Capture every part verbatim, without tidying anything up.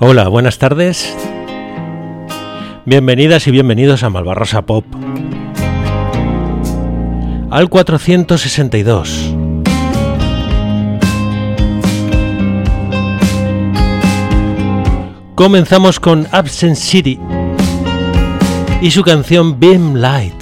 Hola, buenas tardes. Bienvenidas y bienvenidos a Malvarrosa Pop. Al cuatrocientos sesenta y dos. Comenzamos con Absent City y su canción Beam Light.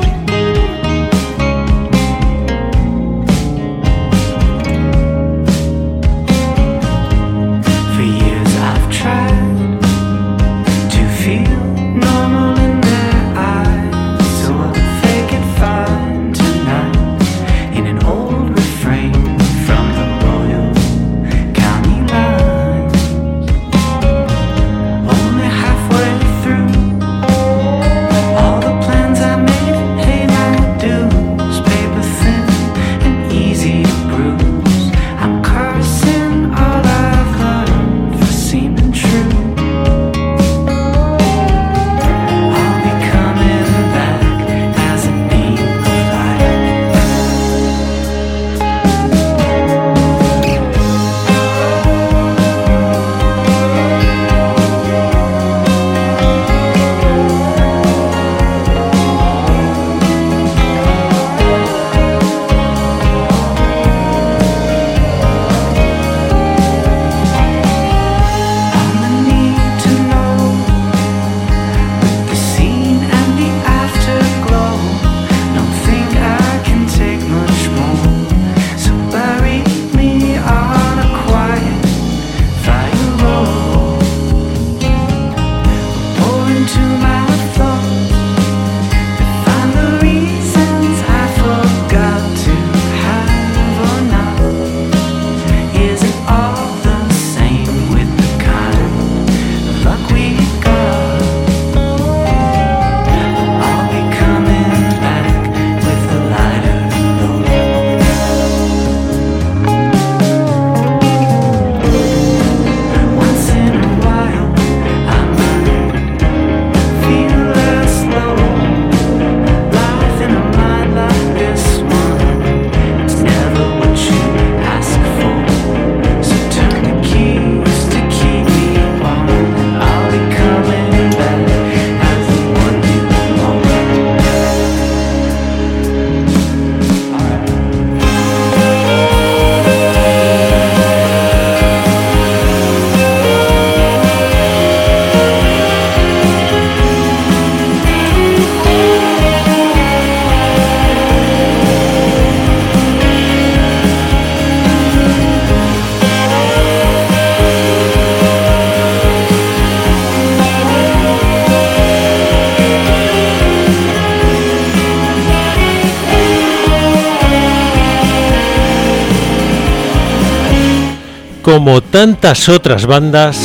Como tantas otras bandas,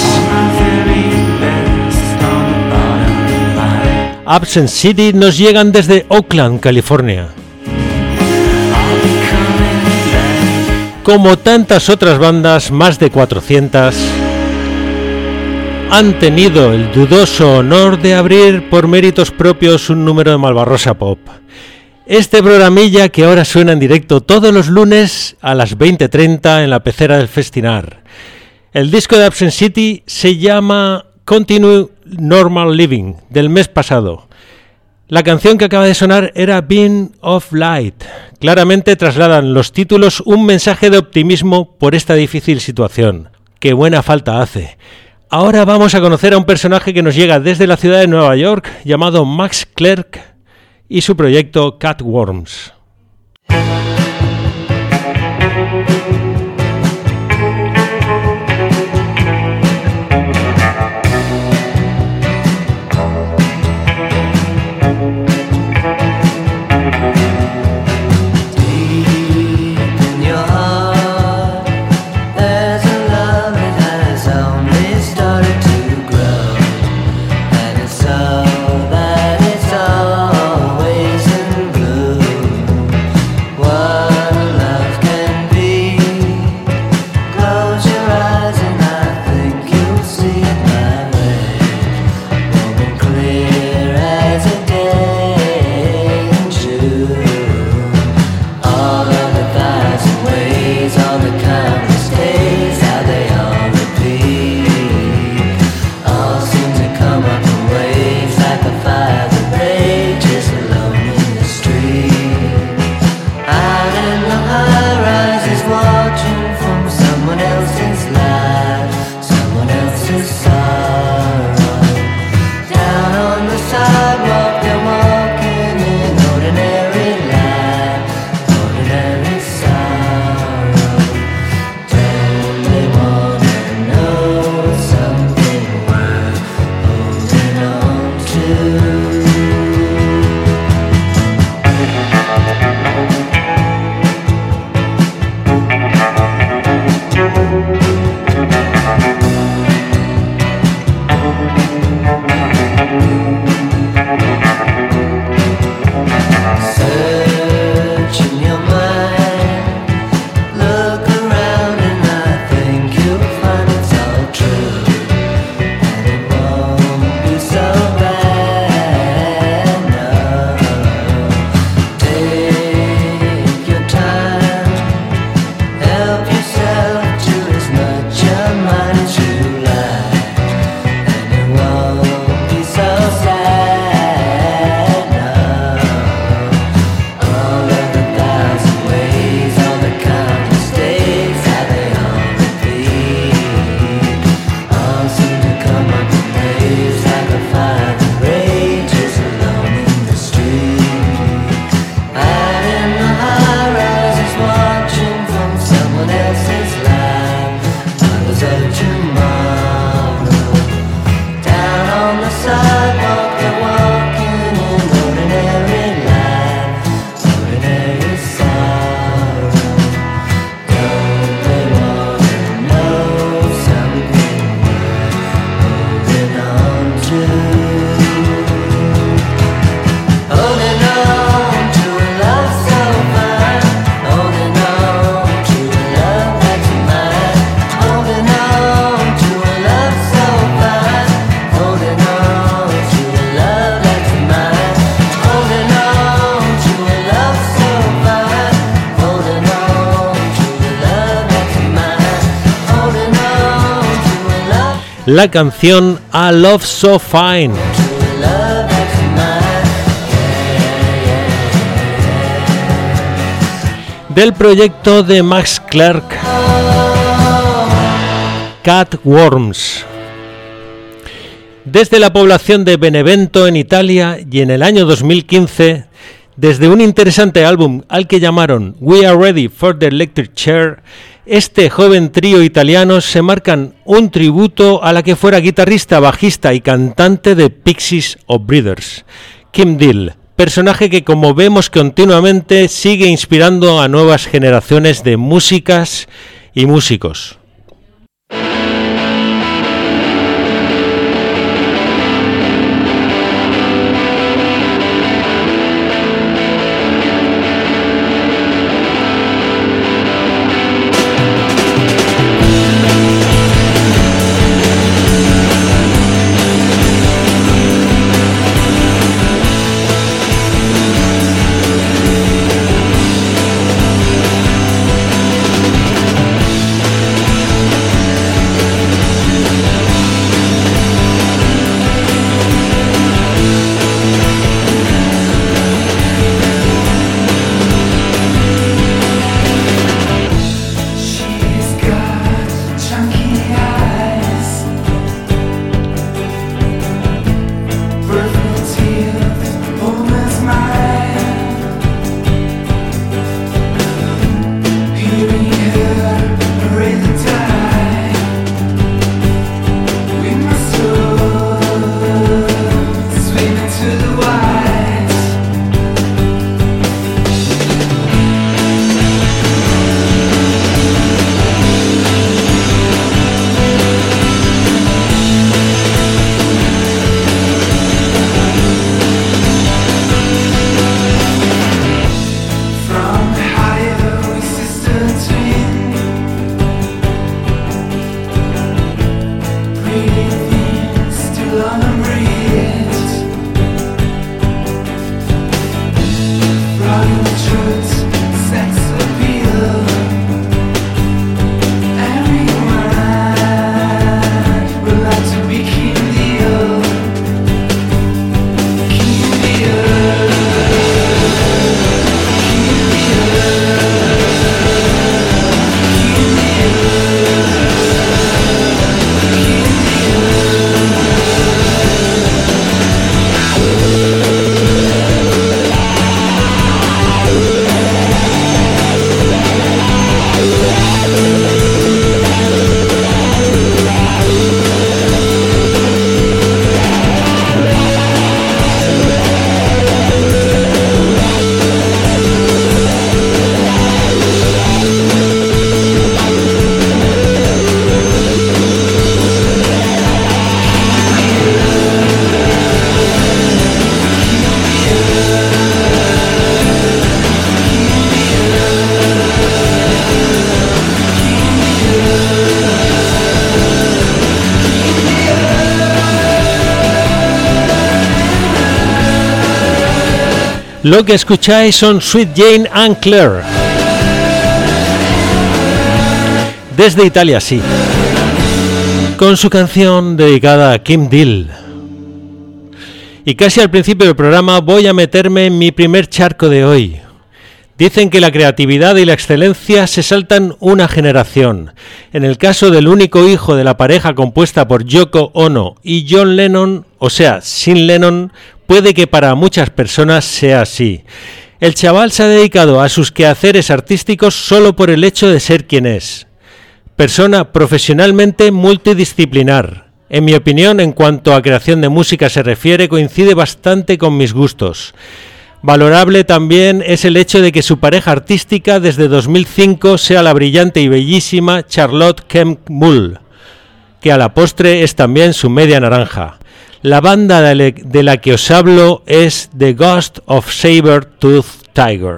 Absent City nos llegan desde Oakland, California. Como tantas otras bandas, más de cuatrocientas, han tenido el dudoso honor de abrir por méritos propios un número de Malvarrosa Pop. Este programilla que ahora suena en directo todos los lunes a las veinte treinta en la pecera del Festinar. El disco de Absent City se llama Continue Normal Living, del mes pasado. La canción que acaba de sonar era Beam of Light. Claramente trasladan los títulos un mensaje de optimismo por esta difícil situación. ¡Qué buena falta hace! Ahora vamos a conocer a un personaje que nos llega desde la ciudad de Nueva York, llamado Max Clerk, y su proyecto Catworms. What la canción A Love So Fine. Del proyecto de Max Clark, Catworms. Desde la población de Benevento en Italia y en el año dos mil quince, desde un interesante álbum al que llamaron We Are Ready for the Electric Chair, este joven trío italiano se marcan un tributo a la que fuera guitarrista, bajista y cantante de Pixies o Breeders, Kim Deal, personaje que, como vemos continuamente, sigue inspirando a nuevas generaciones de músicas y músicos. Lo que escucháis son Sweet Jane and Claire. Desde Italia, sí. Con su canción dedicada a Kim Deal. Y casi al principio del programa voy a meterme en mi primer charco de hoy. Dicen que la creatividad y la excelencia se saltan una generación. En el caso del único hijo de la pareja compuesta por Yoko Ono y John Lennon, o sea, sin Lennon, puede que para muchas personas sea así. El chaval se ha dedicado a sus quehaceres artísticos solo por el hecho de ser quien es. Persona profesionalmente multidisciplinar. En mi opinión, en cuanto a creación de música se refiere, coincide bastante con mis gustos. Valorable también es el hecho de que su pareja artística desde dos mil cinco sea la brillante y bellísima Charlotte Kemp Mull, que a la postre es también su media naranja. La banda de la que os hablo es The Ghost of Saber-Tooth Tiger.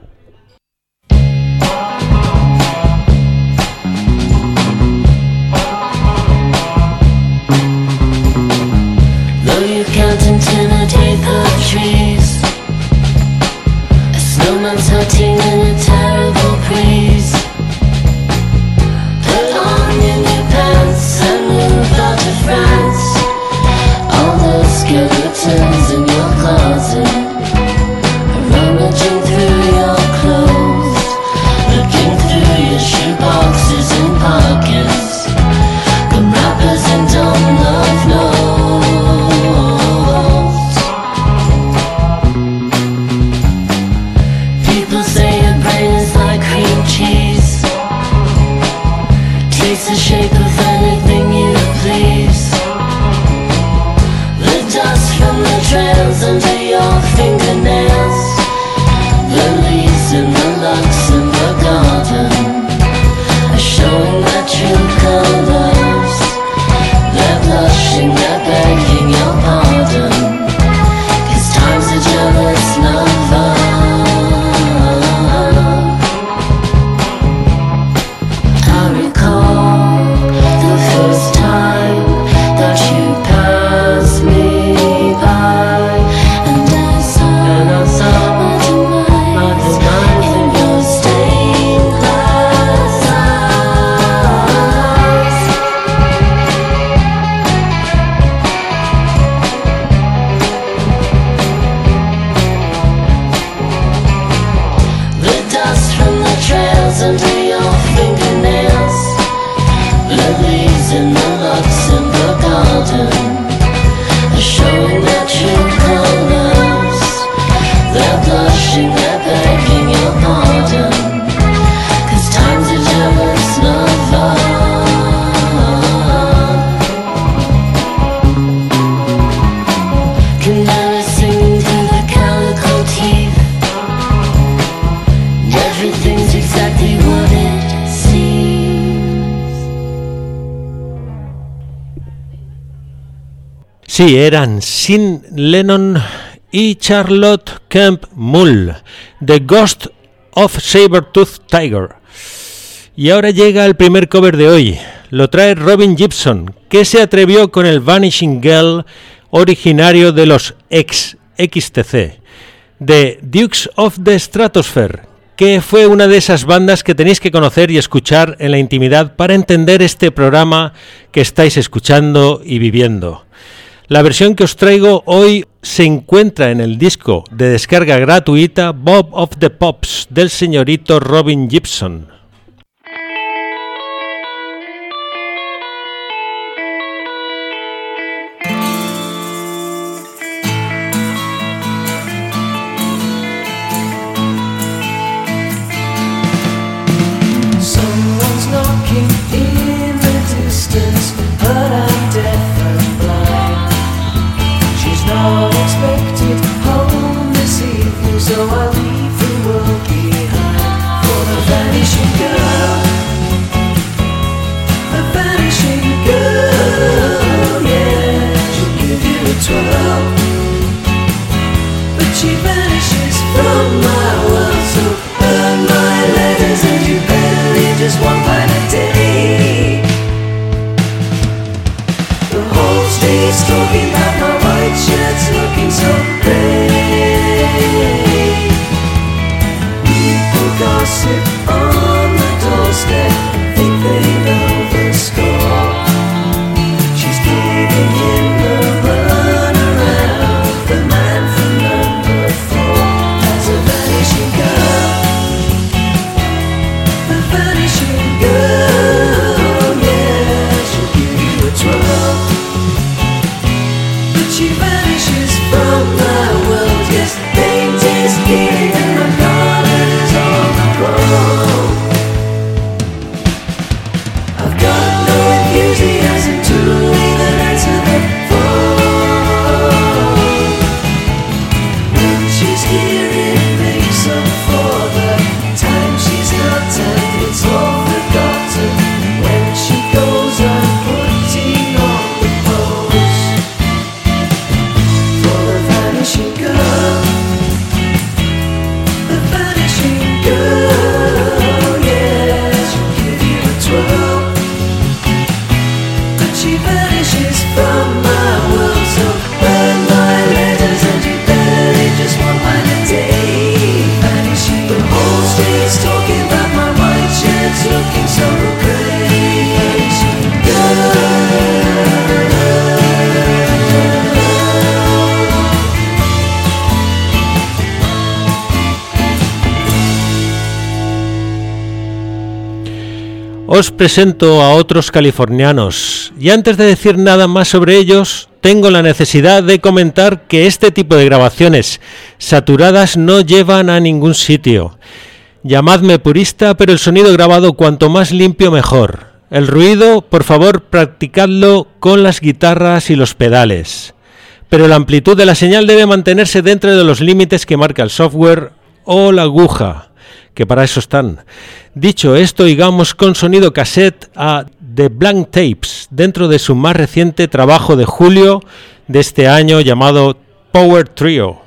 Hunting in a terrible breeze. Put on your new pants and move out to France. All the skeletons in your closet are rummaging through your clothes, looking through your shoeboxes and pockets. The rappers and dumb love notes. People say your brain is like cream cheese, takes the shape of anything you please. The dust from the trails under your fingernails, the leaves in the Luxembourg garden are showing their true colors. They're blushing, they're begging your pardon, 'cause time's a jealous lover. I recall the first time that you passed me by, and I saw, and I saw my demise, my demise in your stained glass eyes. The dust from the trails under your fingernails, the leaves in the Luxembourg garden are showing their true colors. They're blushing, they're begging your pardon, 'cause time's a jealous lover. Canary singing through the calico teeth, everything's exactly what it seems. Sí, eran Sean Lennon y Charlotte Kemp Mull, The Ghost of Sabertooth Tiger. Y ahora llega el primer cover de hoy. Lo trae Robin Gibson, que se atrevió con el Vanishing Girl originario de los ex X T C, de Dukes of the Stratosphere, que fue una de esas bandas que tenéis que conocer y escuchar en la intimidad para entender este programa que estáis escuchando y viviendo. La versión que os traigo hoy se encuentra en el disco de descarga gratuita Bob of the Pops del señorito Robin Gibson. Someone's knocking in the distance, but I'm deaf and blind. She's not expected home this evening, so I leave the world behind for the vanishing girl. The vanishing girl, yeah, she'll give you a twirl, but she vanishes from my world. So burn my letters and you better leave just one pint a day. The whole street's talking about my white shirts looking so great. People gossip on the doorstep, think they know the score. She's giving him the run around, the man from number four. That's a vanishing girl. The vanishing girl, yeah, she'll give you a twirl, but she vanishes from my world. Yes, paint is healing and my garden is overgrown. I've got no enthusiasm to even answer the phone. When she's here it makes up for the time she's not, and it's all forgotten. When she goes I'm putting on the pose for the vanishing girl. The vanishing girl, yeah, she'll give you a twirl, but she vanishes from my world. So burn my letters and you better leave just one line a day. Vanishing, the whole street's talking about my white shirts looking so great. Vanishing girl. os presento a otros californianos, y antes de decir nada más sobre ellos, tengo la necesidad de comentar que este tipo de grabaciones saturadas no llevan a ningún sitio. Llamadme purista, pero el sonido grabado cuanto más limpio mejor. El ruido, por favor, practicadlo con las guitarras y los pedales. Pero la amplitud de la señal debe mantenerse dentro de los límites que marca el software o la aguja, que para eso están. Dicho esto, oigamos con sonido cassette a The Blank Tapes, dentro de su más reciente trabajo de julio de este año llamado Power Trio.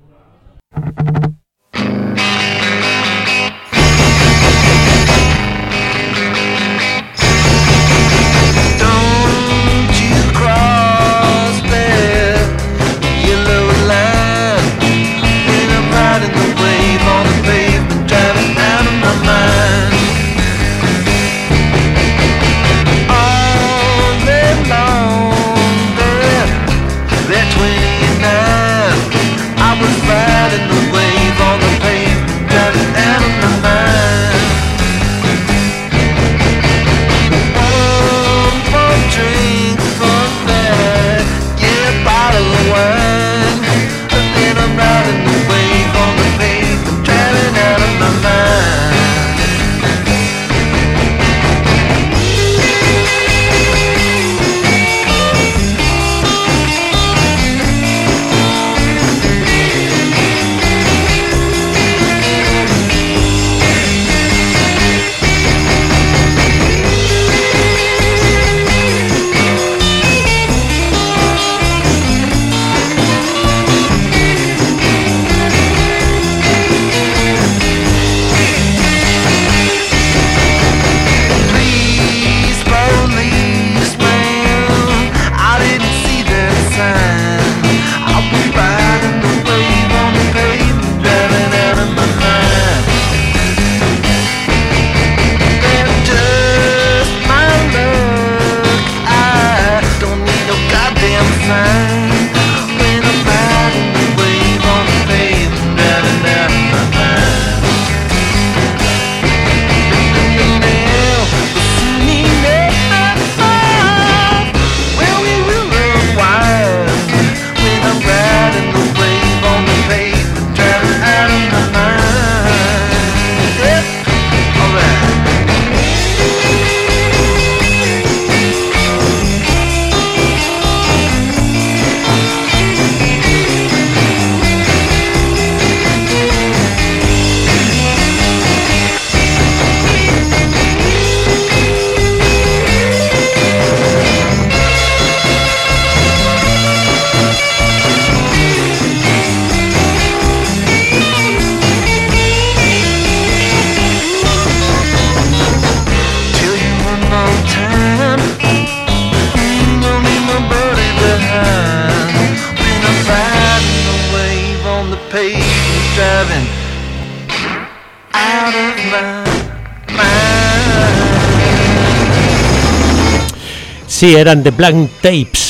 Sí, eran The Blank Tapes.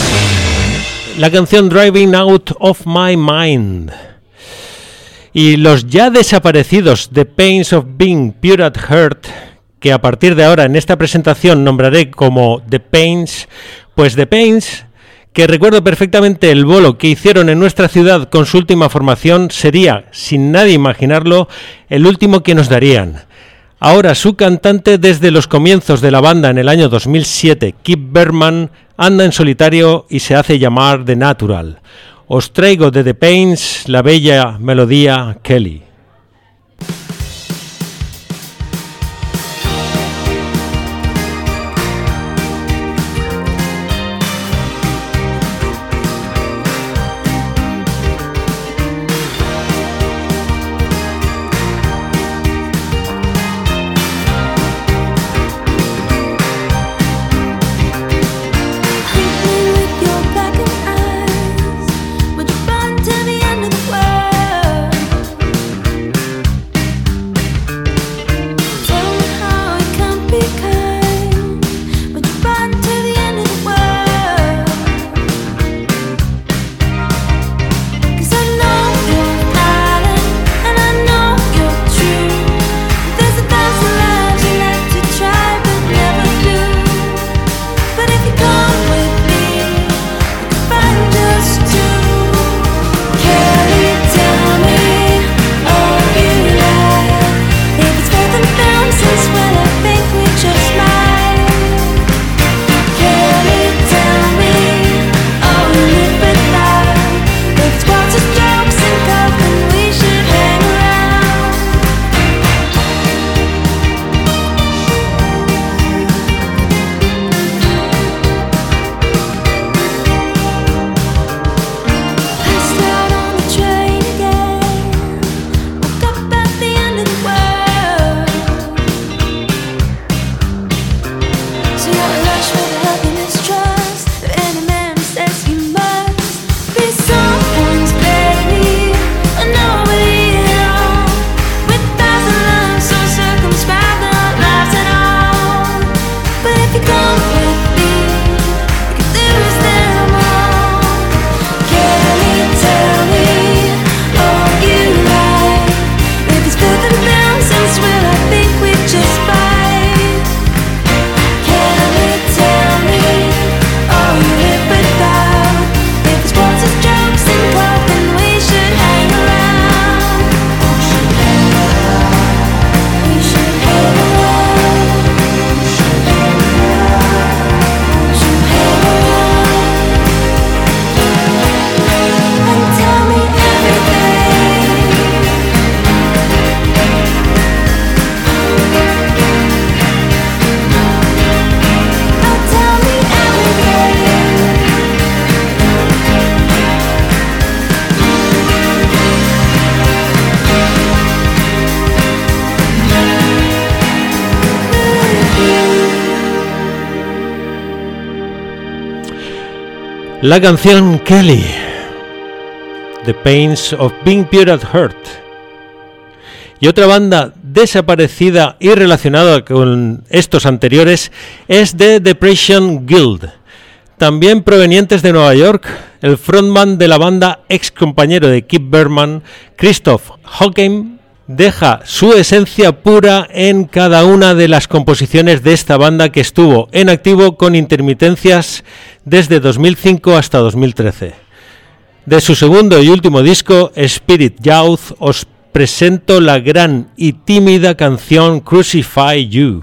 La canción Driving Out of My Mind. Y los ya desaparecidos The Pains of Being Pure at Heart, que a partir de ahora en esta presentación nombraré como The Pains, pues The Pains, que recuerdo perfectamente el bolo que hicieron en nuestra ciudad con su última formación, sería, sin nadie imaginarlo, el último que nos darían. Ahora su cantante desde los comienzos de la banda en el año dos mil siete, Kip Berman, anda en solitario y se hace llamar The Natural. Os traigo de The Pains la bella melodía Kelly. Would you run to the end of the world? La canción Kelly, The Pains of Being Pure at Heart. Y otra banda desaparecida y relacionada con estos anteriores es The Depression Guild. También provenientes de Nueva York, el frontman de la banda, ex compañero de Keith Berman, Christoph Hockheim, deja su esencia pura en cada una de las composiciones de esta banda, que estuvo en activo con intermitencias desde dos mil cinco hasta dos mil trece. De su segundo y último disco, Spirit Youth, os presento la gran y tímida canción Crucify You.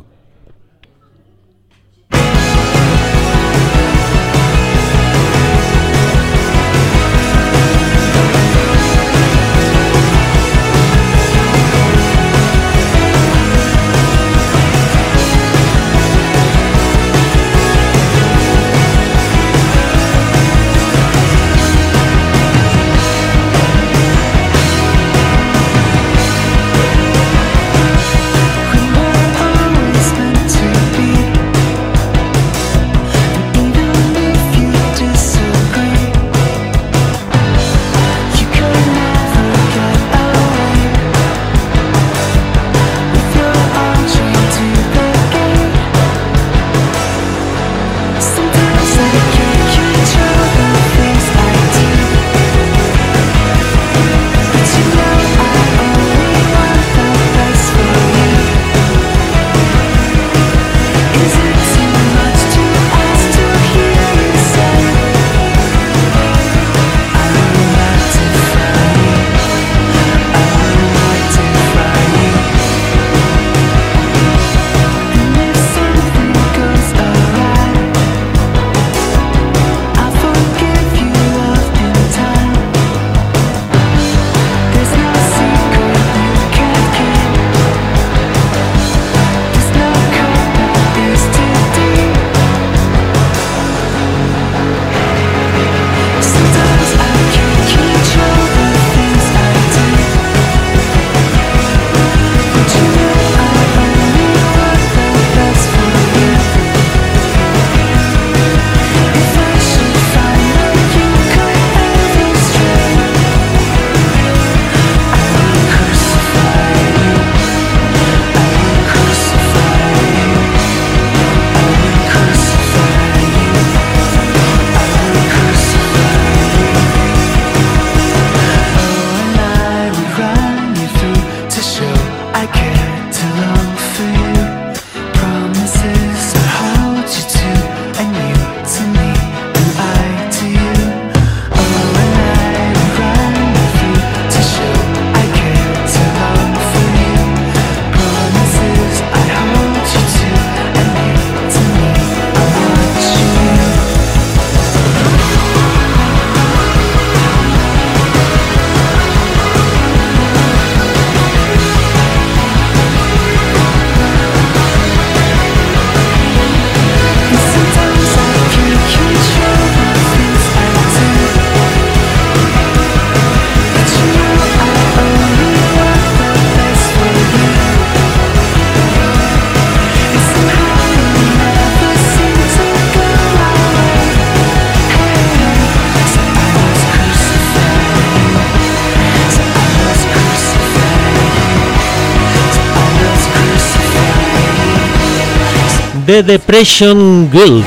The Depression Guild,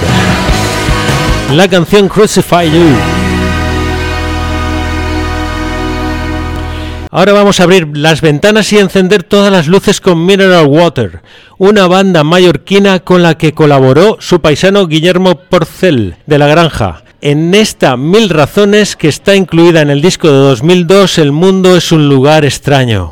la canción Crucify You. Ahora vamos a abrir las ventanas y encender todas las luces con Mineral Water, una banda mallorquina con la que colaboró su paisano Guillermo Porcel, de La Granja. En esta Mil Razones, que está incluida en el disco de dos mil dos, El mundo es un lugar extraño.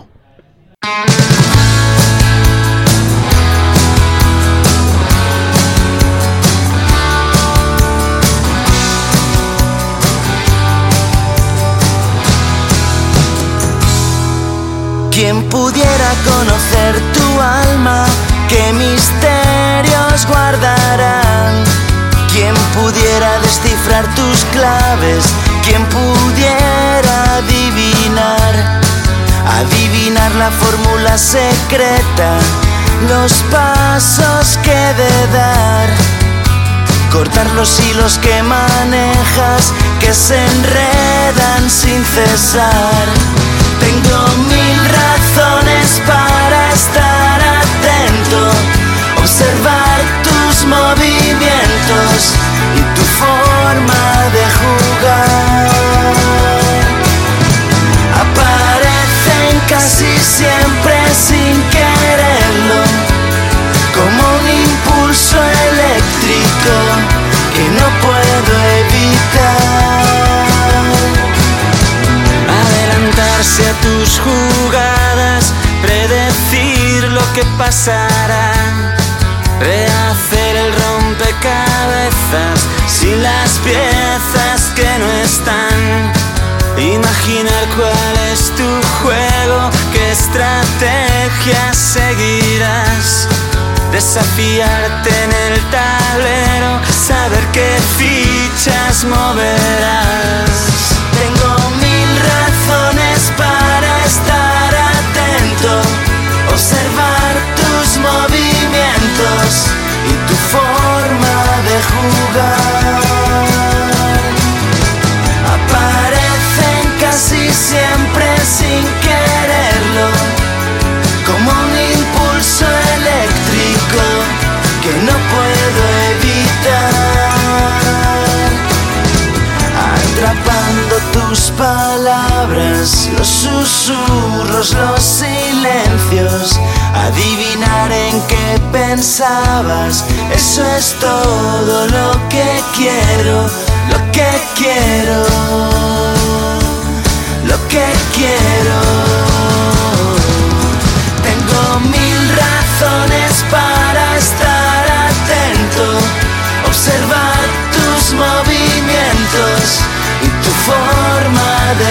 ¿Quién pudiera conocer tu alma? ¿Qué misterios guardarán? ¿Quién pudiera descifrar tus claves? ¿Quién pudiera adivinar? Adivinar la fórmula secreta, los pasos que he de dar. cortar los hilos que manejas, que se enredan sin cesar. Tengo mil razones para estar atento, observar tus movimientos y tu forma de jugar. Aparecen casi siempre sin quererlo, como un impulso eléctrico que no puedo evitar. Adelantarse a tus jugadas, predecir lo que pasará, rehacer el rompecabezas sin las piezas que no están, imaginar cuál es tu juego, qué estrategia seguirás, desafiarte en el tablero, saber qué fichas moverás. Tengo mil razones para estar atento, observar tus movimientos y tu forma de jugar. Aparecen casi siempre sin quererlo, como un impulso eléctrico que no puedo evitar. Atrapando tus palabras, los susurros, los silencios, adivinar en qué pensabas, eso es todo lo que quiero, lo que quiero, lo que quiero. Tengo mil razones para estar atento, observar tus movimientos y tu forma de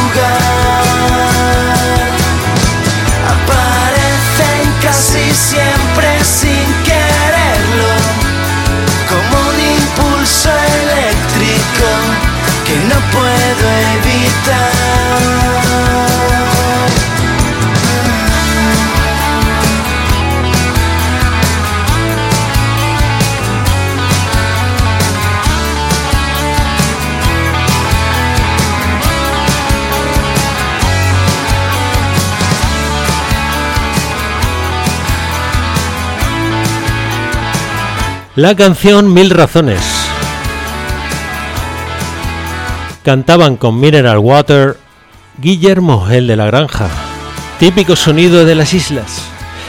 jugar. Aparecen casi siempre sin quererlo, como un impulso eléctrico que no puedo evitar. La canción Mil Razones. Cantaban con Mineral Water Guillermo el de la Granja, típico sonido de las islas.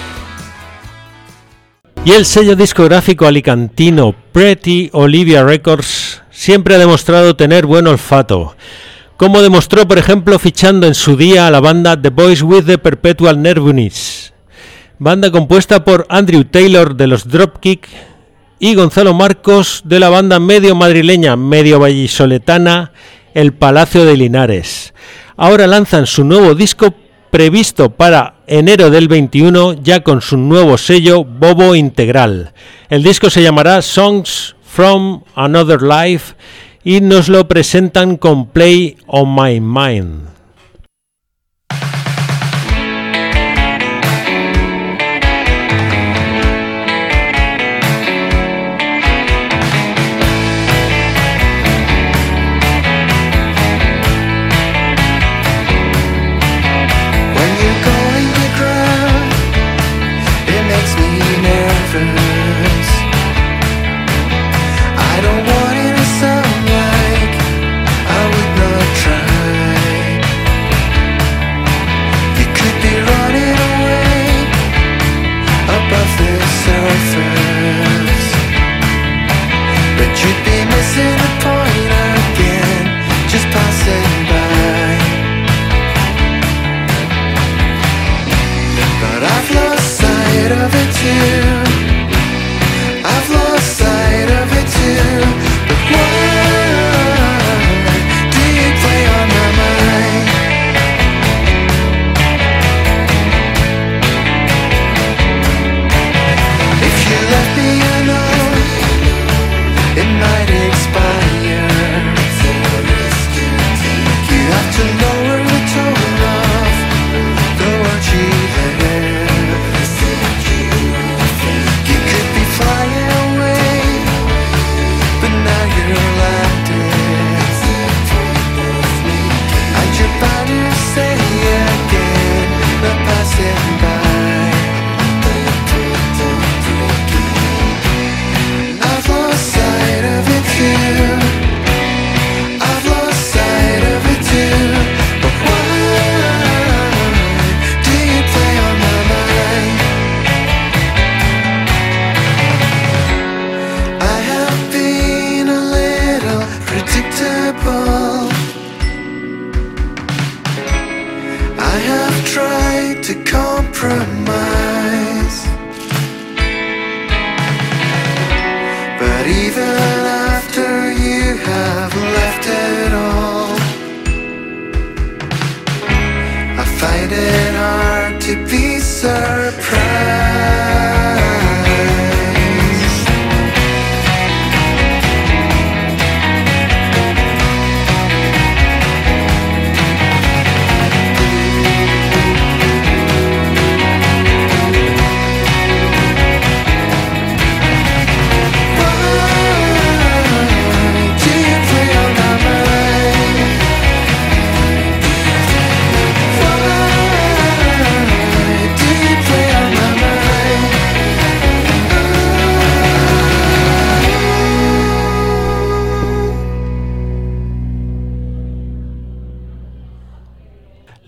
Y el sello discográfico alicantino Pretty Olivia Records siempre ha demostrado tener buen olfato, como demostró por ejemplo fichando en su día a la banda The Boys with the Perpetual Nervousness, banda compuesta por Andrew Taylor de los Dropkick y Gonzalo Marcos de la banda medio madrileña, medio vallisoletana, El Palacio de Linares. Ahora lanzan su nuevo disco previsto para enero del veintiuno, ya con su nuevo sello Bobo Integral. El disco se llamará Songs from Another Life y nos lo presentan con Play on My Mind.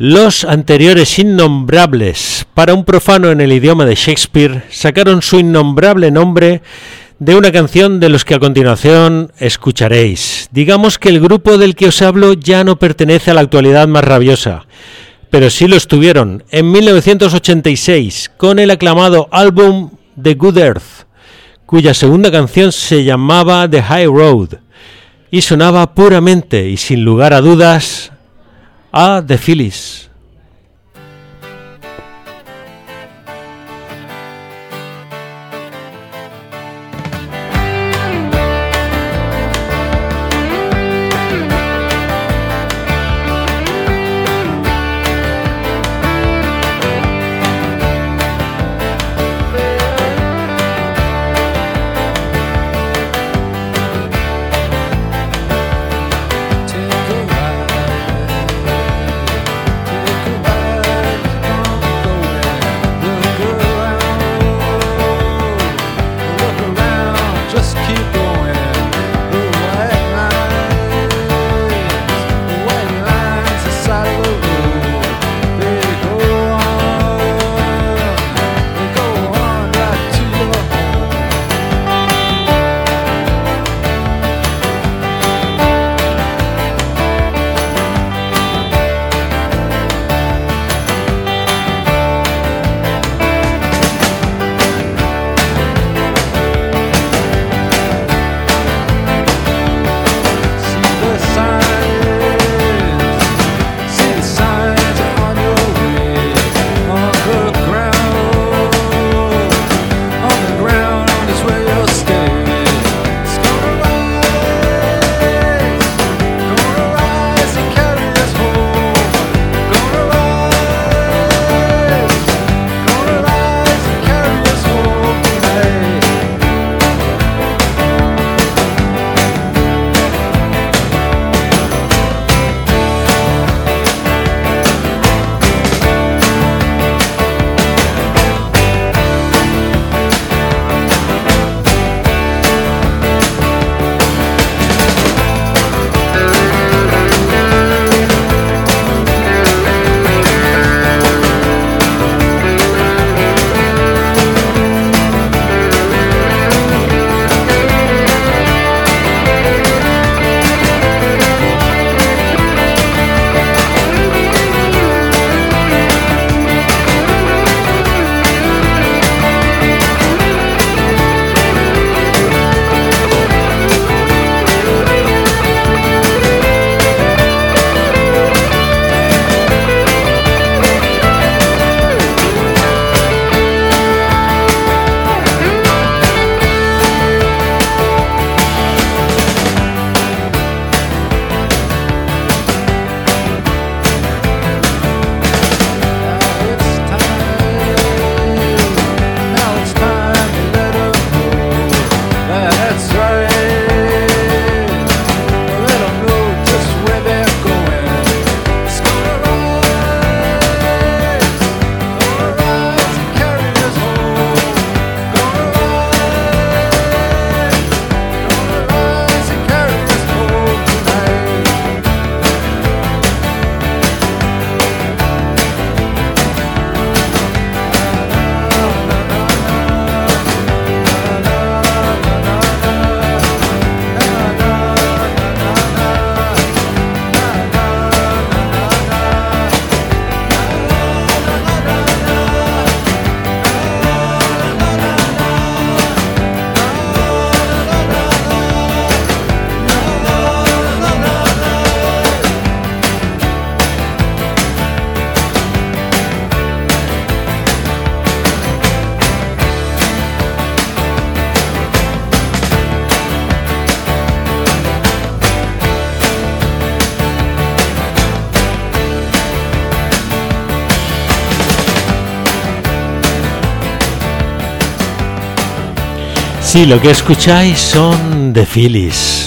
Los anteriores Innombrables, para un profano en el idioma de Shakespeare, sacaron su innombrable nombre de una canción de los que a continuación escucharéis. Digamos que el grupo del que os hablo ya no pertenece a la actualidad más rabiosa, pero sí lo estuvieron en mil novecientos ochenta y seis con el aclamado álbum The Good Earth, cuya segunda canción se llamaba The High Road y sonaba puramente y sin lugar a dudas a The Phillies. Sí, lo que escucháis son The Phillies,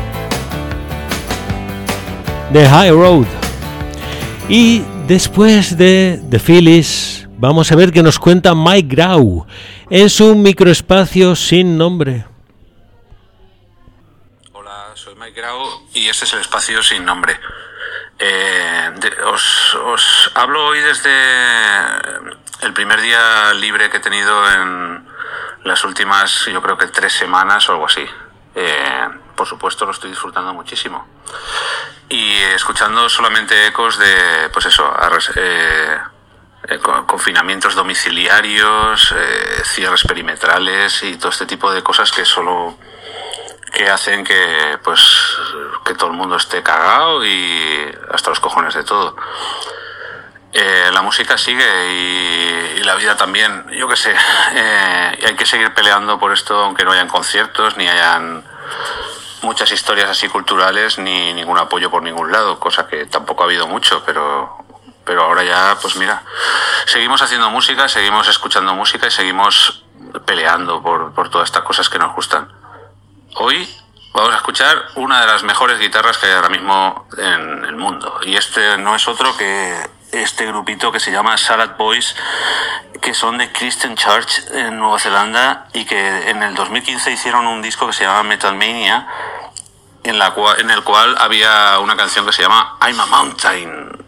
The High Road. Y después de The Phillies vamos a ver qué nos cuenta Mike Grau en su microespacio sin nombre. Hola, soy Mike Grau y este es el espacio sin nombre. Eh, de, os, os hablo hoy desde el primer día libre que he tenido en las últimas, yo creo que tres semanas o algo así. Eh, por supuesto lo estoy disfrutando muchísimo. Y escuchando solamente ecos de, pues eso, arres, eh, eh, confinamientos domiciliarios, eh, cierres perimetrales y todo este tipo de cosas que solo que hacen que pues que todo el mundo esté cagado y hasta los cojones de todo. Eh, la música sigue y, y la vida también, yo qué sé, eh, y hay que seguir peleando por esto, aunque no hayan conciertos ni hayan muchas historias así culturales ni ningún apoyo por ningún lado, cosa que tampoco ha habido mucho, pero pero ahora ya, pues mira, seguimos haciendo música, seguimos escuchando música y seguimos peleando por, por todas estas cosas que nos gustan. Hoy vamos a escuchar una de las mejores guitarras que hay ahora mismo en el mundo, y este no es otro que este grupito que se llama Salad Boys, que son de Christian Church en Nueva Zelanda y que en el dos mil quince hicieron un disco que se llama Metal Mania, en, la cual, en el cual había una canción que se llama I'm a Mountain.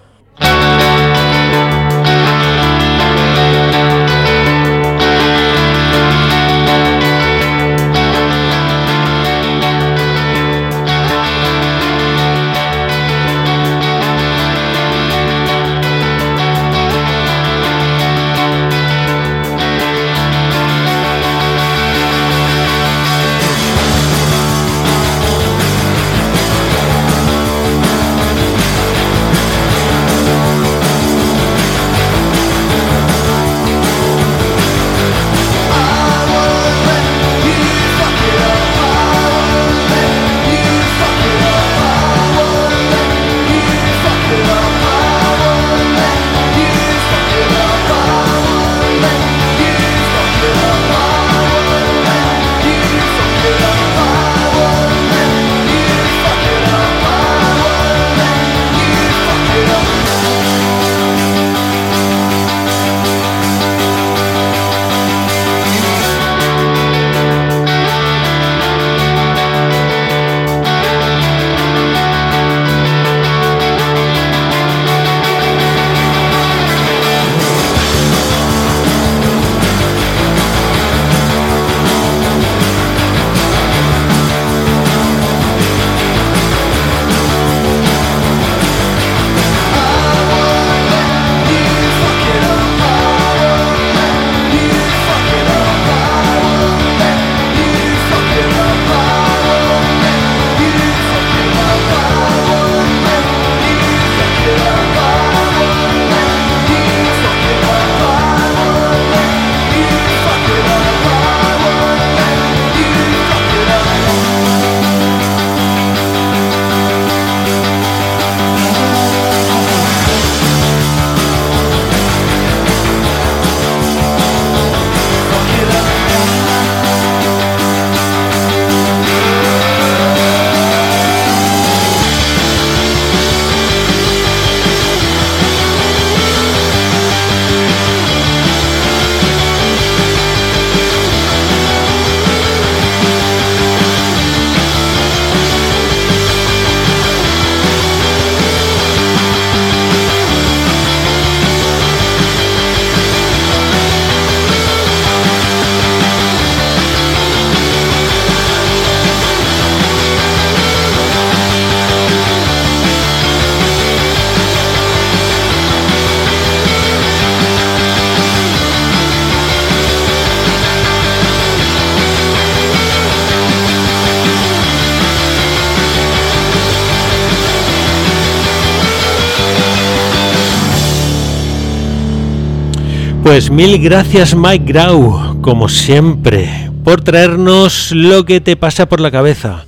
Pues mil gracias, Mike Grau, como siempre, por traernos lo que te pasa por la cabeza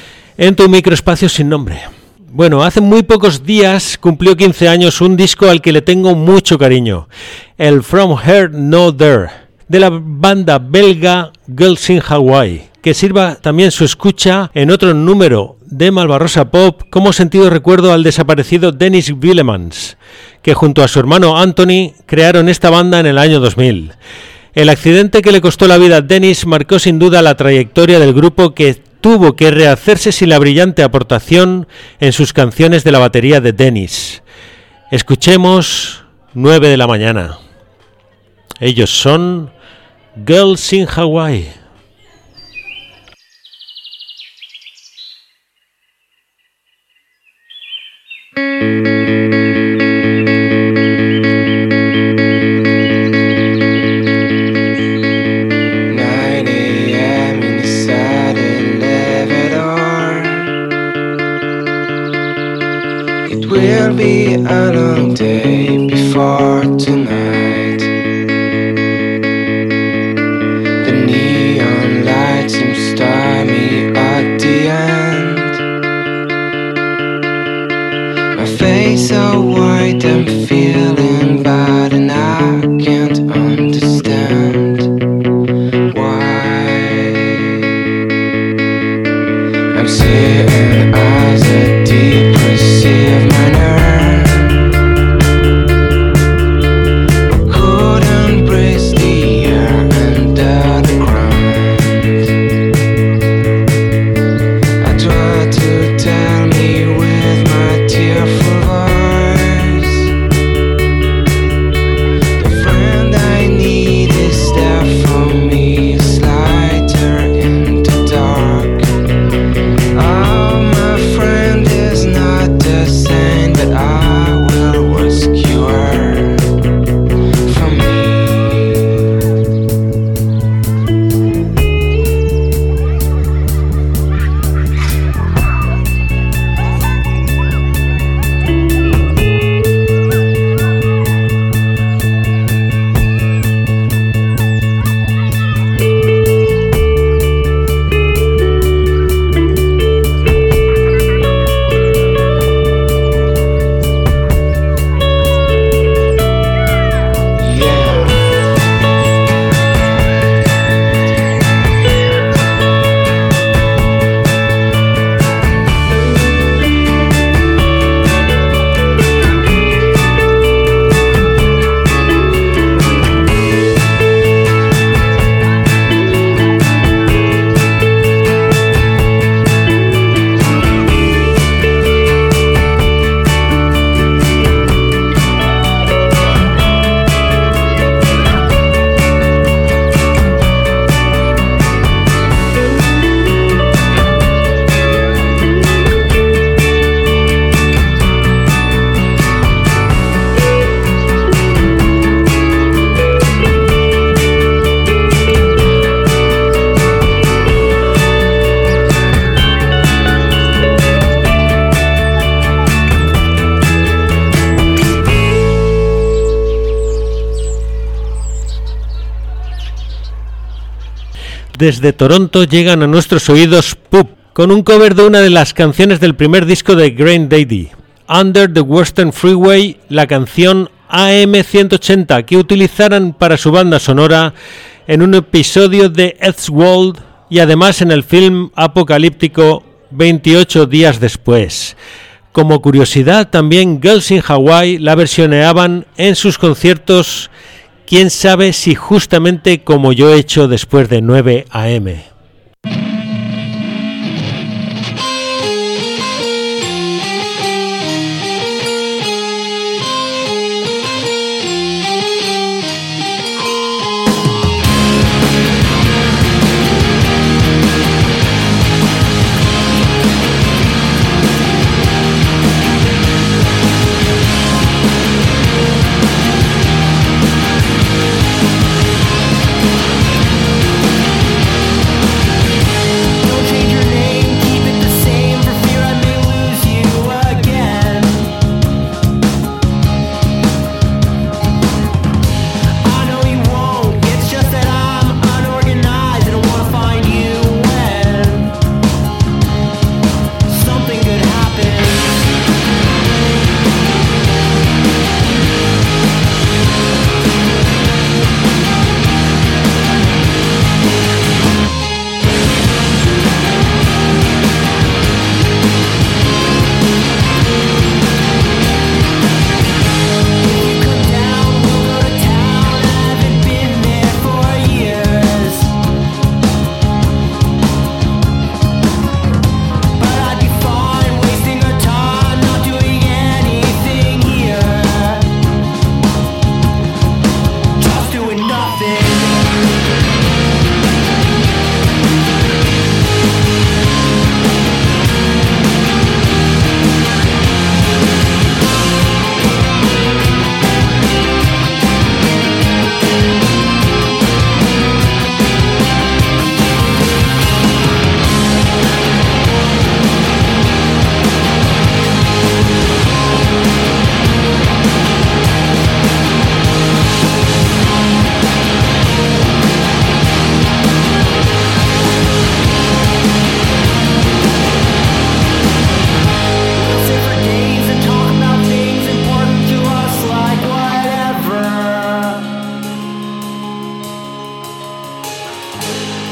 en tu microespacio sin nombre. Bueno, hace muy pocos días cumplió quince años un disco al que le tengo mucho cariño, el From Here No There, de la banda belga Girls in Hawaii, que sirva también su escucha en otro número de Malvarrosa Pop como sentido recuerdo al desaparecido Dennis Wielemans, que junto a su hermano Anthony crearon esta banda en el año dos mil. El accidente que le costó la vida a Dennis marcó sin duda la trayectoria del grupo, que tuvo que rehacerse sin la brillante aportación en sus canciones de la batería de Dennis. Escuchemos nueve de la mañana. Ellos son Girls in Hawaii. Will be a long day before tonight. The neon lights seem to start me at the end. My face so white, I'm feeling bad, and I can't understand why. I'm seeing as a deep receive my nerve. Couldn't breathe the air under the ground. I tried to tell me with my tearful voice, the friend I need is there for me, a slider in the dark. Oh, my friend is not the same, but I will rescue her from me. Yeah. Desde Toronto llegan a nuestros oídos Pup, con un cover de una de las canciones del primer disco de Grand Daddy, Under the Western Freeway, la canción A M ciento ochenta, que utilizaran para su banda sonora en un episodio de Elseworld y además en el film apocalíptico veintiocho días después. Como curiosidad, también Girls in Hawaii la versioneaban en sus conciertos, quién sabe si justamente como yo he hecho después de nueve a eme. Yeah.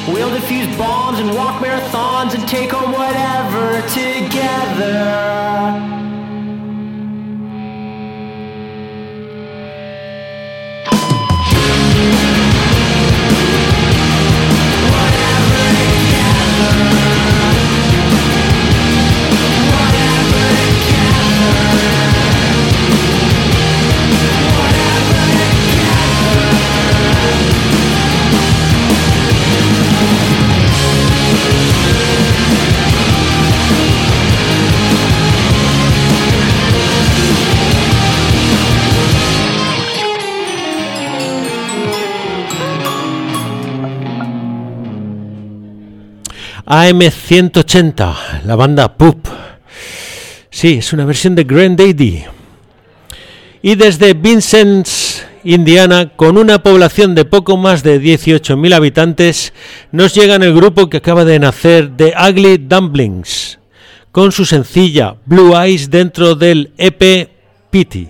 We'll defuse bombs and walk marathons and take on whatever together. A M ciento ochenta, la banda Poop. Sí, es una versión de Grand Daddy. Y desde Vincennes, Indiana, con una población de poco más de dieciocho mil habitantes, nos llegan el grupo que acaba de nacer, The Ugly Dumplings, con su sencilla Blue Eyes dentro del E P Pity.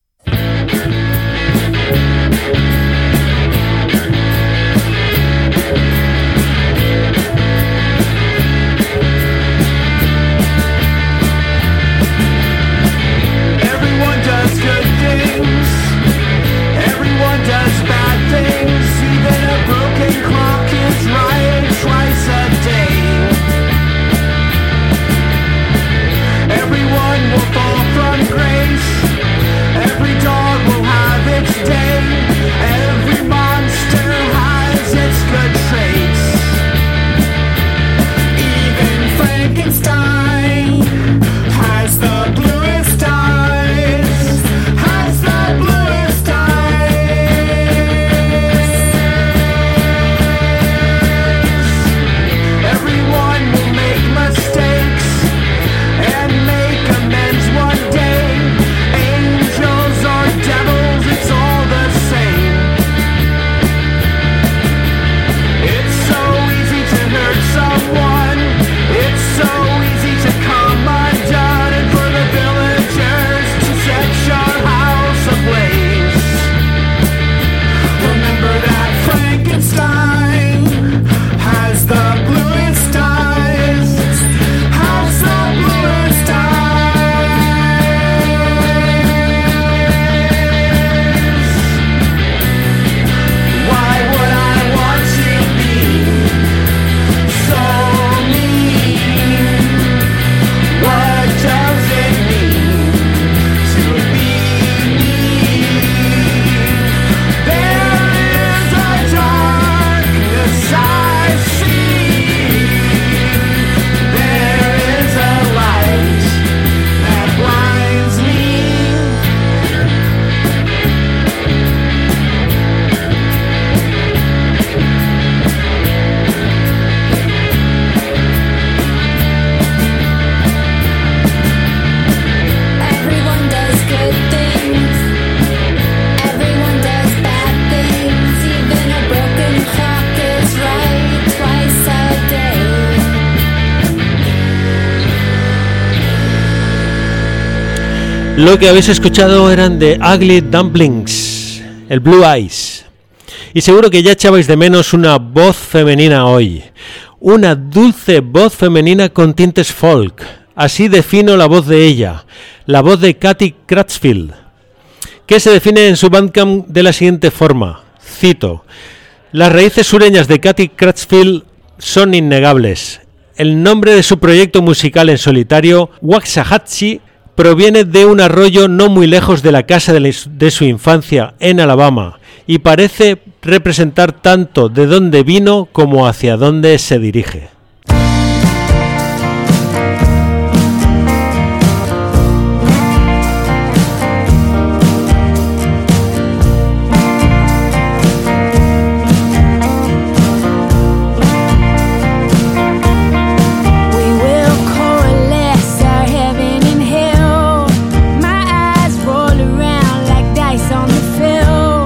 Lo que habéis escuchado eran The Ugly Dumplings, el Blue Eyes. Y seguro que ya echabais de menos una voz femenina hoy. Una dulce voz femenina con tintes folk. Así defino la voz de ella, la voz de Katy Crutchfield, que se define en su Bandcamp de la siguiente forma, cito: las raíces sureñas de Katy Crutchfield son innegables. El nombre de su proyecto musical en solitario, Waxahachie, proviene de un arroyo no muy lejos de la casa de, la, de su infancia en Alabama y parece representar tanto de dónde vino como hacia dónde se dirige.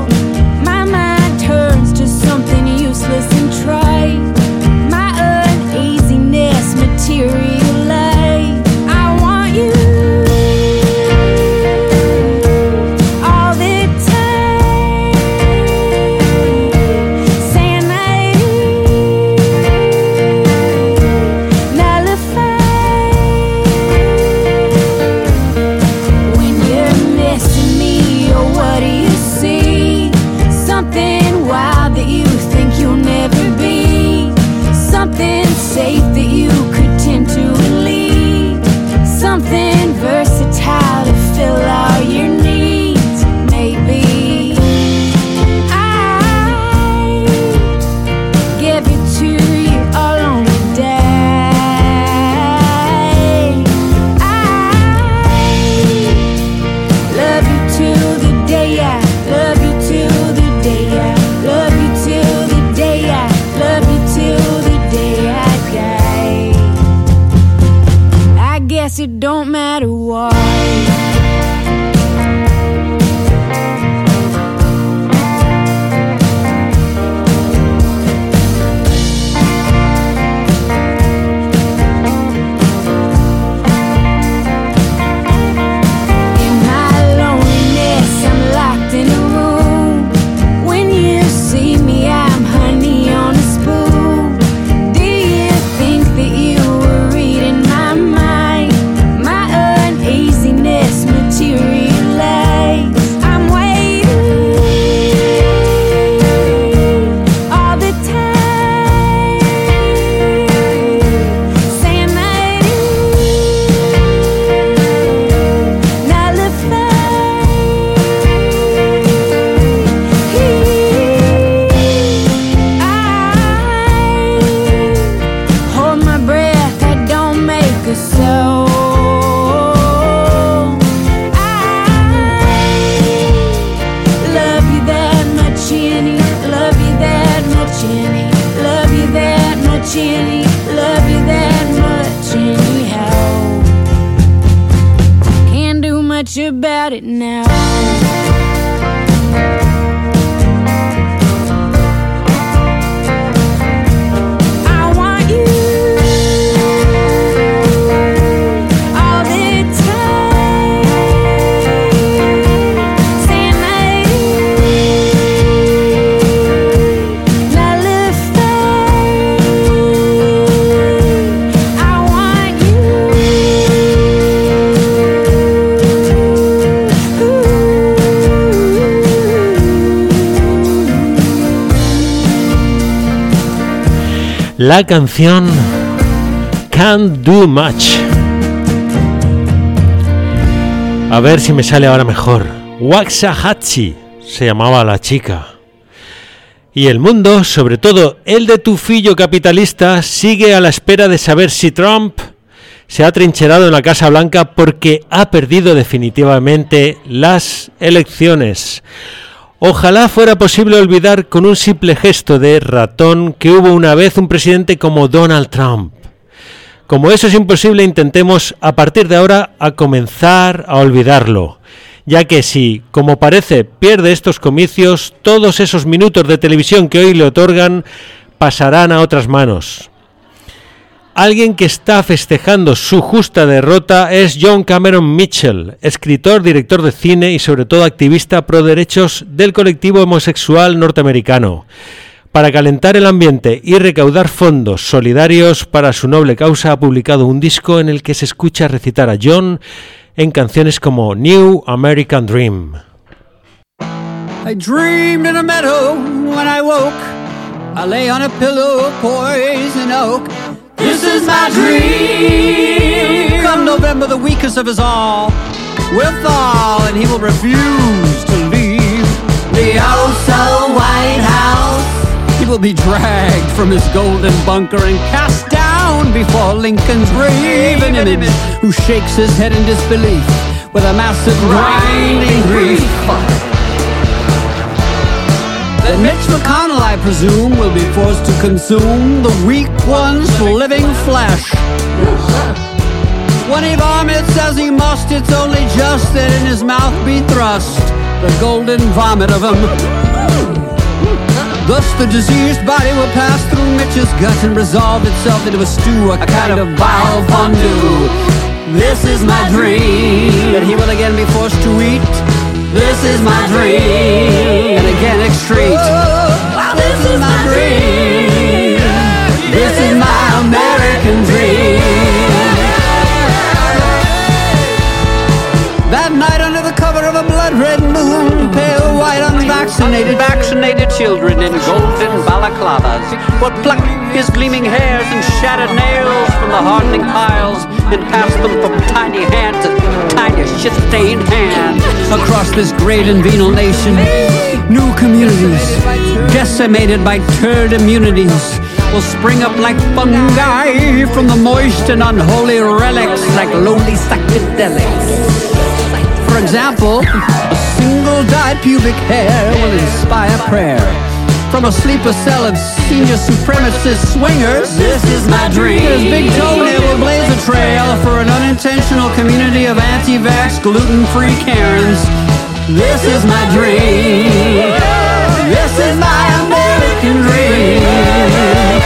My mind turns to something useless and trite. My it don't matter what. About it now. La canción Can't Do Much. A ver si me sale ahora mejor. Waxahachie se llamaba la chica. Y el mundo, sobre todo el de tu fillo capitalista, sigue a la espera de saber si Trump se ha trincherado en la Casa Blanca porque ha perdido definitivamente las elecciones. Ojalá fuera posible olvidar con un simple gesto de ratón que hubo una vez un presidente como Donald Trump. Como eso es imposible, intentemos a partir de ahora a comenzar a olvidarlo, ya que si, como parece, pierde estos comicios, todos esos minutos de televisión que hoy le otorgan pasarán a otras manos. Alguien que está festejando su justa derrota es John Cameron Mitchell, escritor, director de cine y sobre todo activista pro derechos del colectivo homosexual norteamericano. Para calentar el ambiente y recaudar fondos solidarios para su noble causa ha publicado un disco en el que se escucha recitar a John en canciones como New American Dream. I dreamed in a meadow when I woke. I lay on a pillow of poison oak. This is my dream. Come November, the weakest of us all will fall, and he will refuse to leave the oh so White House. He will be dragged from his golden bunker and cast down before Lincoln's graven image, who shakes his head in disbelief with a massive grinding grief. That Mitch McConnell, I presume, will be forced to consume the weak one's living flesh. When he vomits as he must, it's only just that in his mouth be thrust the golden vomit of him. Thus the diseased body will pass through Mitch's gut and resolve itself into a stew, a kind of vile fondue. This is my dream, that he will again be forced to eat. This is my dream, and again excrete. Oh, this is my dream. This is my American dream. That night under the cover of a blood-red moon, pale white unvaccinated vaccinated children in golden balaclavas will pluck his gleaming hairs and shattered nails from the hardening piles and pass them from tiny hand to tiny shit-stained hand across this great and venal nation. New communities, decimated by turd immunities, will spring up like fungi from the moist and unholy relics, like lowly psychedelics. For example, a single dyed pubic hair will inspire prayer from a sleeper cell of senior supremacist swingers. This is my dream. His big toenail will blaze a trail for an unintentional community of anti-vax, gluten-free Karens. This is my dream. This is my American dream.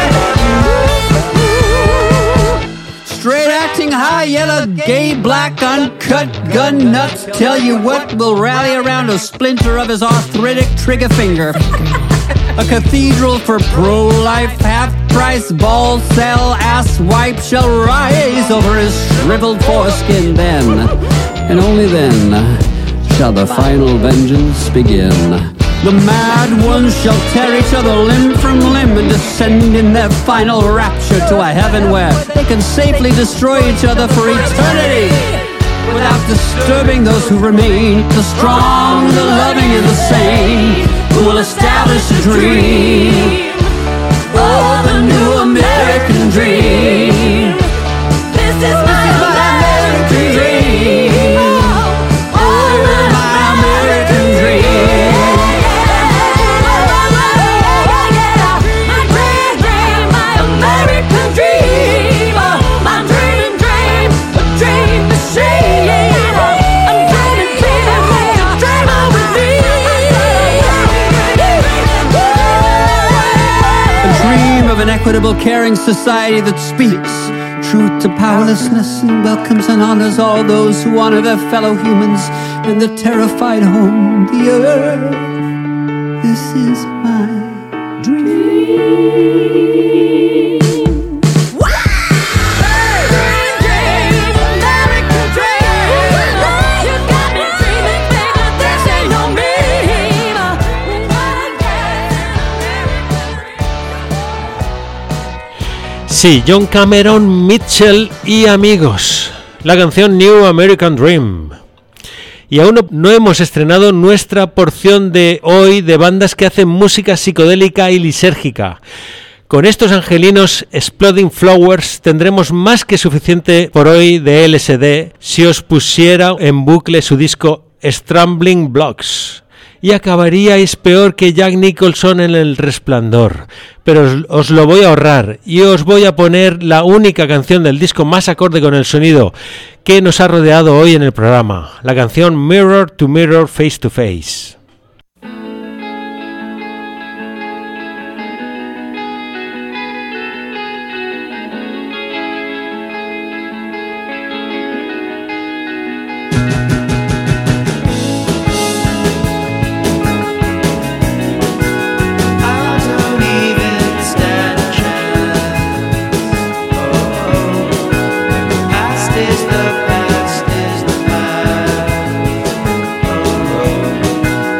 Straight acting, high yellow, gay, black, uncut, gun nuts. Tell you what, will rally around a splinter of his arthritic trigger finger. A cathedral for pro-life, half-price ball cell ass wipe shall rise over his shriveled foreskin then, and only then shall the final vengeance begin. The mad ones shall tear each other limb from limb and descend in their final rapture to a heaven where they can safely destroy each other for eternity without disturbing those who remain, the strong, the loving, and the sane, who will establish a dream. Oh, the new American dream. This is my American dream. Oh, my American dream. An equitable, caring society that speaks truth to powerlessness and welcomes and honors all those who honor their fellow humans in the terrified home, the earth. This is my dream. Sí, John Cameron Mitchell y amigos, la canción New American Dream. Y aún no, no hemos estrenado nuestra porción de hoy de bandas que hacen música psicodélica y lisérgica. Con estos angelinos Exploding Flowers tendremos más que suficiente por hoy de L S D si os pusiera en bucle su disco Stumbling Blocks. Y acabaríais peor que Jack Nicholson en El Resplandor, pero os, os lo voy a ahorrar y os voy a poner la única canción del disco más acorde con el sonido que nos ha rodeado hoy en el programa, la canción Mirror to Mirror Face to Face. Is the past, is the past. Oh, oh.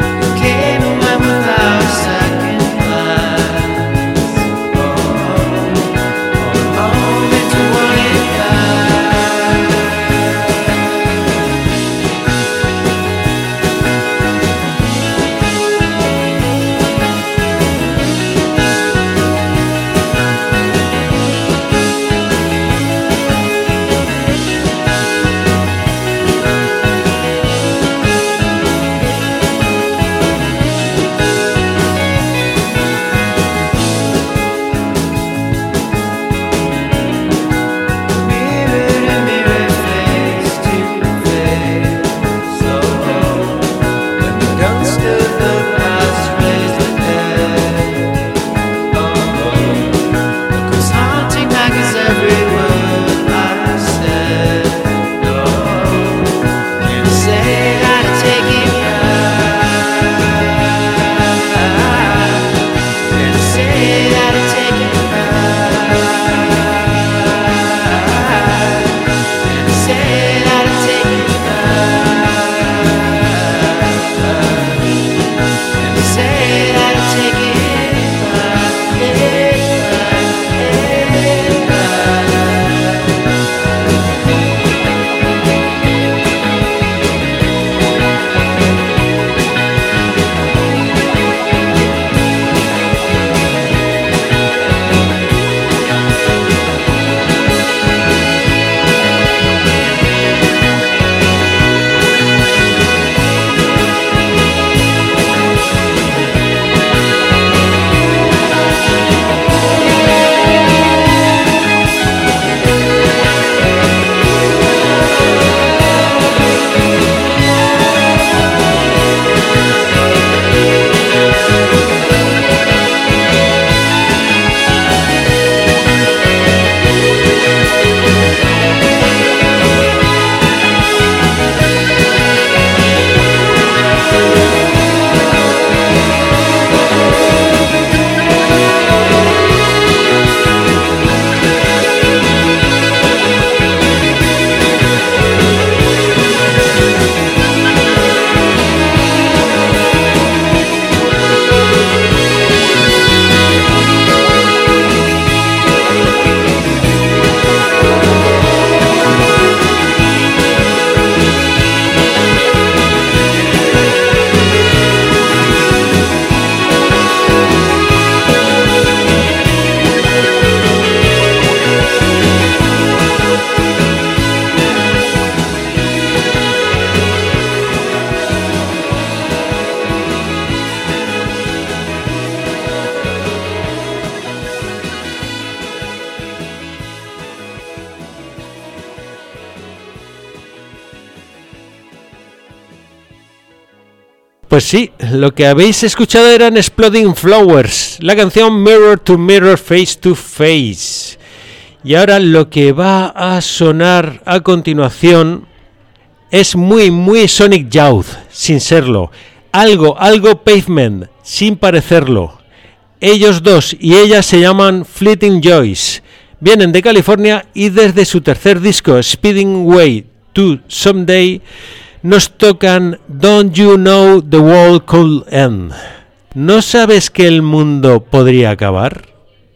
Pues sí, lo que habéis escuchado eran Exploding Flowers, la canción Mirror to Mirror, Face to Face. Y ahora lo que va a sonar a continuación es muy, muy Sonic Youth, sin serlo. Algo, algo Pavement, sin parecerlo. Ellos dos y ella se llaman Fleeting Joys. Vienen de California y desde su tercer disco, Speeding Way to Someday, nos tocan Don't You Know the World Could End. ¿No sabes que el mundo podría acabar?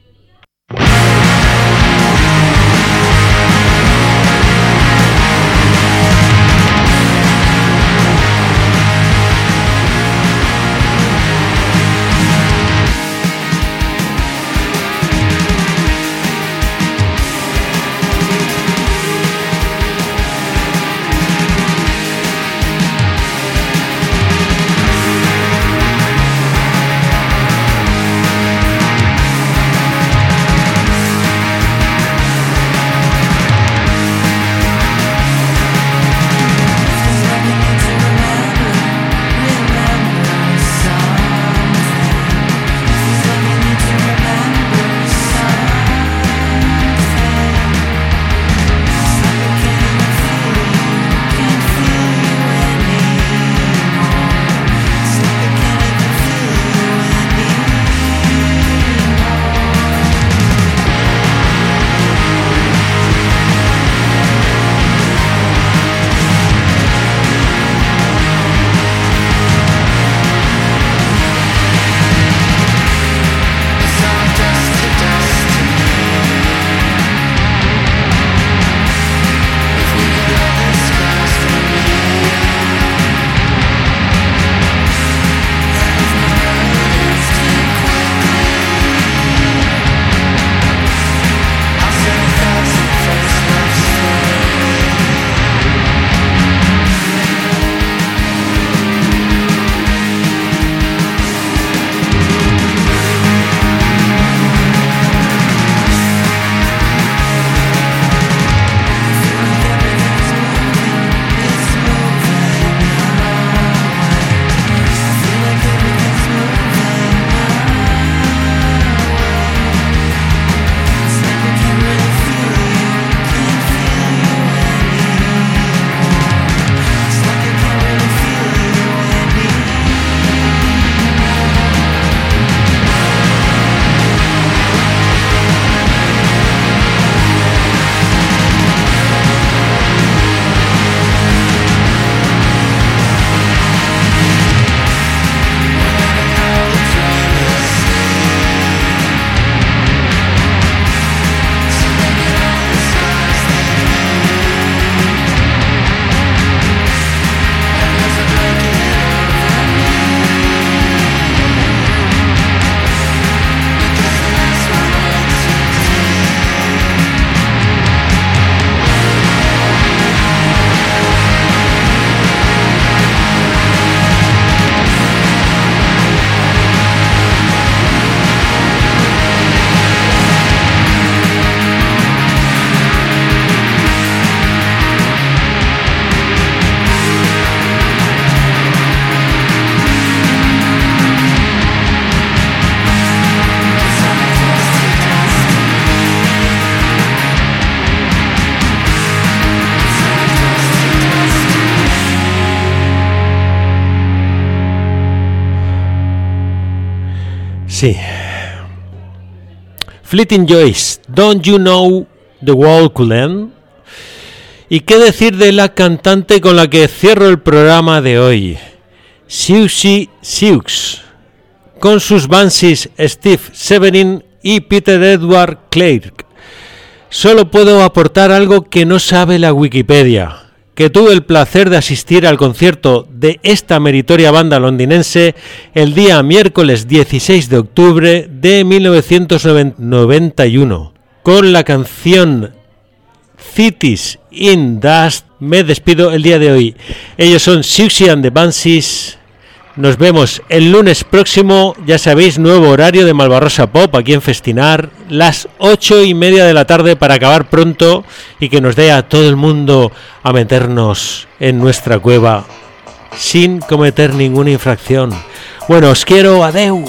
Sí. Fleeting Joys, Don't You Know the World Could End. ¿Y qué decir de la cantante con la que cierro el programa de hoy? Siouxsie Sioux, con sus Banshees Steve Severin y Peter Edward Clarke. Solo puedo aportar algo que no sabe la Wikipedia, que tuve el placer de asistir al concierto de esta meritoria banda londinense el día miércoles dieciséis de octubre de mil novecientos noventa y uno. Con la canción Cities in Dust me despido el día de hoy. Ellos son Siouxsie and the Banshees. Nos vemos el lunes próximo, ya sabéis, nuevo horario de Malvarrosa Pop aquí en Festinar, las ocho y media de la tarde para acabar pronto y que nos dé a todo el mundo a meternos en nuestra cueva sin cometer ninguna infracción. Bueno, os quiero, adeu.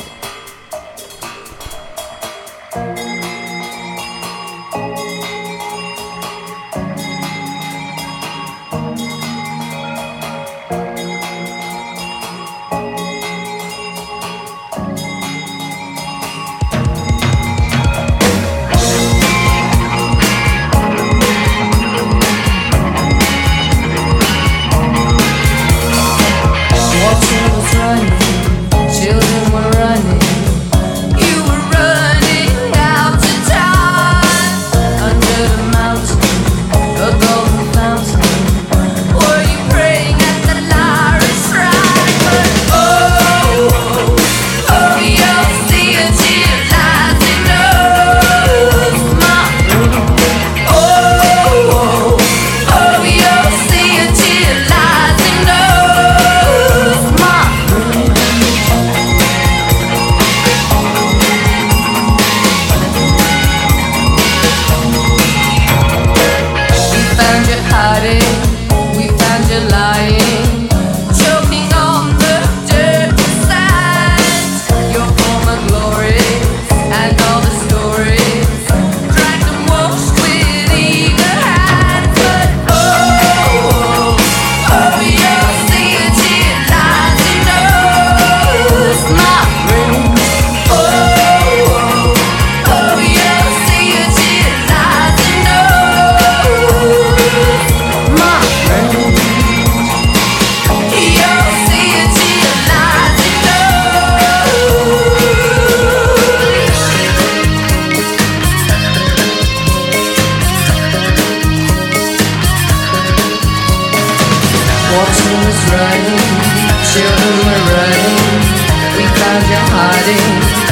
Watching us running, children were running, we found you hiding.